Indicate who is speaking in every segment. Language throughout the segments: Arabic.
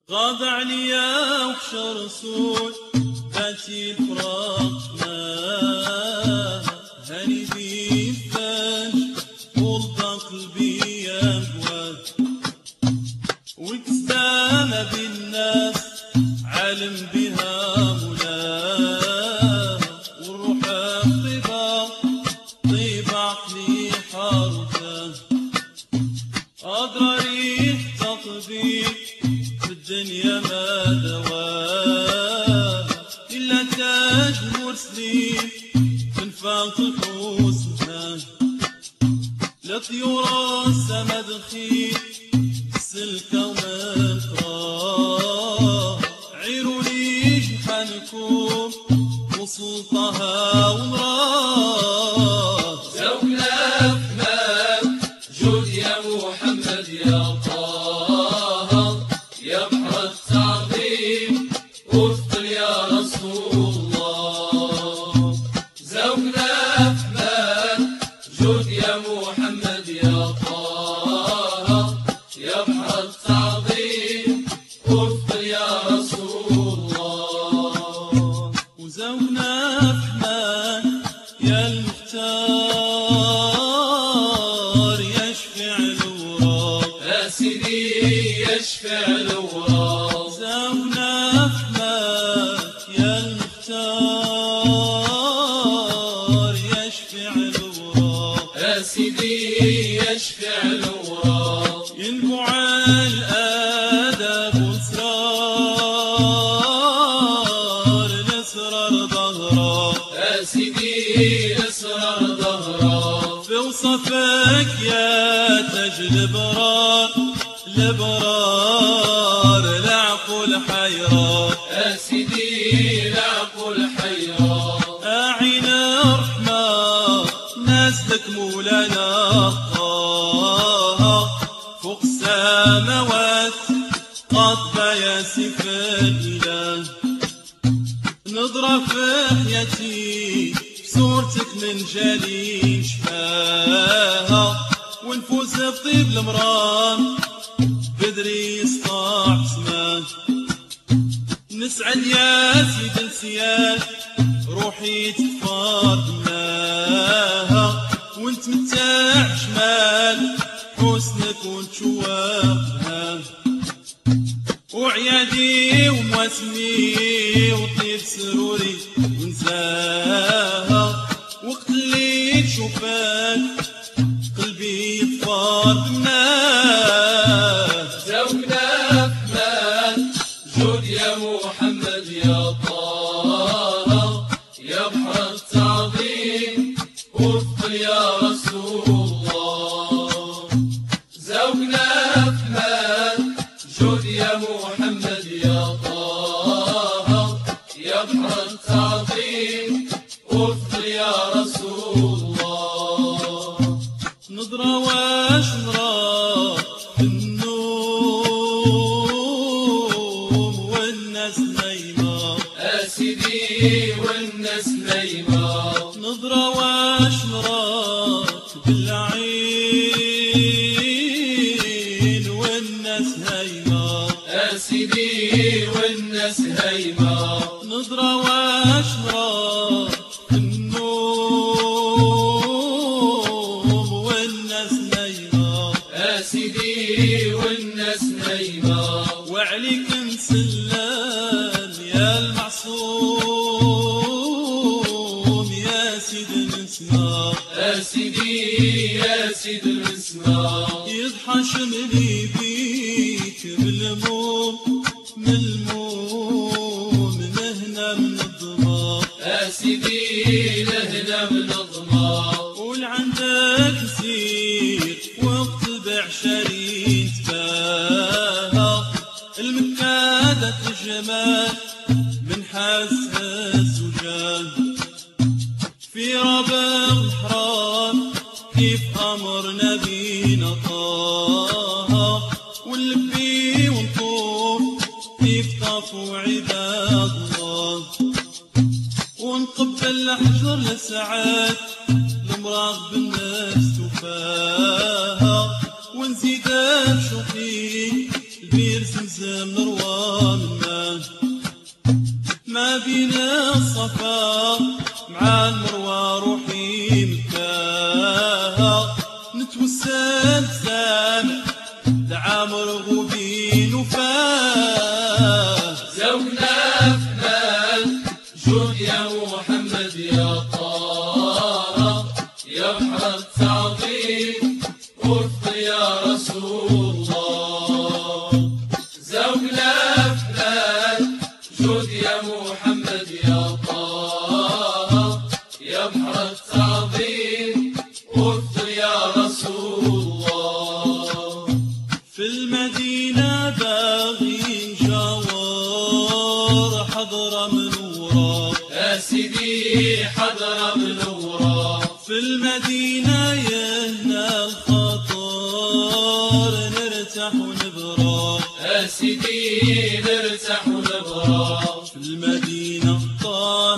Speaker 1: غاب عليا وحشر رسول باتي الفراقنا هاني بيفاش والبا قلبي يهوى والكسامة بالناس عالم بها مولاه والروح الطيبة طيبة عقلي حارته أضراري تطبيق الدنيا ما دواه إلا تاج مرسلين من فاق حسنها لطيور السما دخيل سلكة ومكراه عيروني جحنكم وسلطها ومراه
Speaker 2: زوجنا فماك جود يا محمد يا طه يا بحر التعظيم وافطر يا رسول الله. زوجنا فماك جود يا محمد يا طه يا بحر التعظيم وافطر يا رسول الله.
Speaker 1: وزوجنا فمان يا المختار يشفع الوراق
Speaker 2: يا سيدي يشفع الوراق.
Speaker 1: زوجنا فمان يا المختار يشفع الوراق
Speaker 2: يا سيدي يشفع الوراق.
Speaker 1: ينبع الآداب واسرار الاسرار ظهرا
Speaker 2: يا سيدي اسرار ظهرا.
Speaker 1: في وصفك يا تاج الابرار الابرار العقل حيران
Speaker 2: يا سيدي العقل حيران.
Speaker 1: أعين الرحمن ناس لك مولانا طه فوق السماوات قطب يا سيف الإله نظرة في حياتي صورتك من جليل شفاها ونفوس بطيب المرام بدري يسطع سماه نسعد يا سيد السياد روحي تفار دماها ونتمتع شمال حسنك ونشوفها وعيادي ومواسمي وطيب سروري ونساها وقت اللي تشوفك قلبي يطفار دماه.
Speaker 2: زوجنا فمان جود يا محمد يا طه يا بحر التعظيم وافطر يا رسول الله. زوجنا فمان جود يا محمد يا طه يا بحر التعظيم وافطر يا رسول الله.
Speaker 1: نظرة واش نرى في النوم والناس نايمة
Speaker 2: يا سيدي والناس نايمة.
Speaker 1: نظرة واش نراك بالعين والناس هايمة
Speaker 2: يا سيدي والناس هايمة.
Speaker 1: نظرة واش نراك في النوم والناس نايمة
Speaker 2: يا سيدي والناس نايمة.
Speaker 1: وعليك نسلم يا المعصوم يا سيد النسمة
Speaker 2: يا سيدي يا سيد النسمة.
Speaker 1: يضحى شملي بيك بالموم من الموم نهنا من الضما
Speaker 2: يا سيدي لهنا من الظما.
Speaker 1: قول عندك سير وقت بعشرين تفاهة المكادة الجمال من حاسها الزجاج في ربع الحرام كيف أمر نبينا طه ونلبي ونطوف كيف طافوا عباد الله ونقبل الحجر لسعاد المراغ بالنفس تفاها ونزيد بشوقي البير زمزم نروح القوى منه ما بين الصفا مع المروى روحي مكاها نتوسل سامع دعا مرغوبين وفاه
Speaker 2: زوجنا فنان جود يا محمد يا طه يا بحر التعظيم وفق يا رسول الله زوجنا فنان جود يا محمد يا طه يا بحر التعظيم وفق يا رسول الله
Speaker 1: في المدينة باغي جوار حضرة منورة
Speaker 2: يا سيدي حضرة منورة
Speaker 1: في المدينة يهنا الخطر نرتاح ونبرى
Speaker 2: يا سيدي نرتاح ونبرى
Speaker 1: في المدينة طه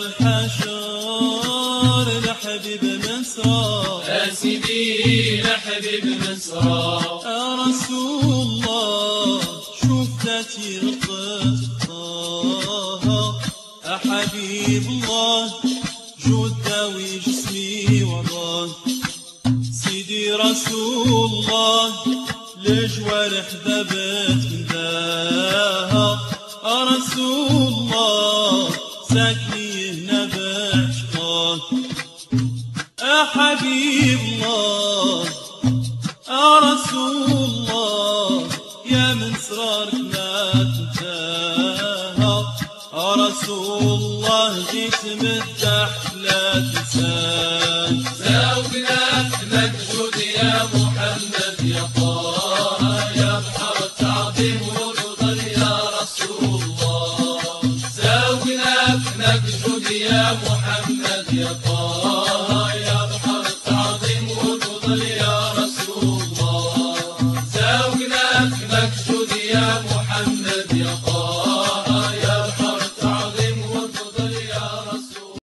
Speaker 1: الحشر لحبيب مسرى
Speaker 2: يا سيدي لحبيب مسرى
Speaker 1: يا رسول الله شوف ذاتي رقت طه يا حبيب الله جود داوي جسمي وضاه سيدي رسول الله لجوارح ذبت من داها يا رسول الله ساكني هنا بعشقاه يا حبيب الله يا رسول الله يا من سرارك ما تنتهى يا رسول الله جيت مدح لا تنساه
Speaker 2: زوجنا مجهود يا محمد يا طه يا بحر التعظيم ورضا يا رسول الله زوجنا مجهود يا محمد يا طه